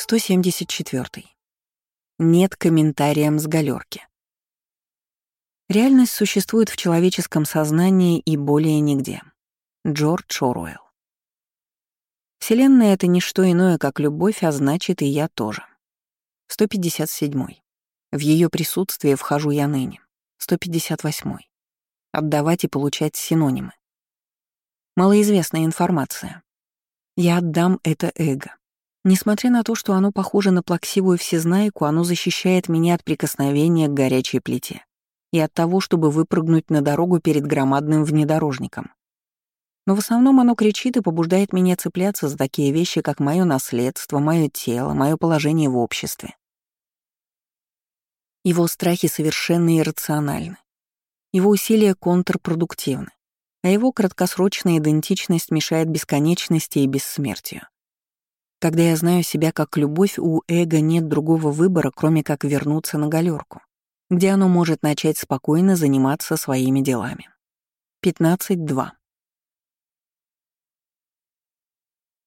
174. Нет комментариям с галерки. Реальность существует в человеческом сознании и более нигде. Джордж Оруэлл. Вселенная — это не что иное, как любовь, а значит, и я тоже. 157. В ее присутствии вхожу я ныне. 158. Отдавать и получать синонимы. Малоизвестная информация. Я отдам это эго. Несмотря на то, что оно похоже на плаксивую всезнайку, оно защищает меня от прикосновения к горячей плите и от того, чтобы выпрыгнуть на дорогу перед громадным внедорожником. Но в основном оно кричит и побуждает меня цепляться за такие вещи, как мое наследство, мое тело, мое положение в обществе. Его страхи совершенно иррациональны. Его усилия контрпродуктивны, а его краткосрочная идентичность мешает бесконечности и бессмертию. Когда я знаю себя как любовь, у эго нет другого выбора, кроме как вернуться на галерку, где оно может начать спокойно заниматься своими делами. 15.2.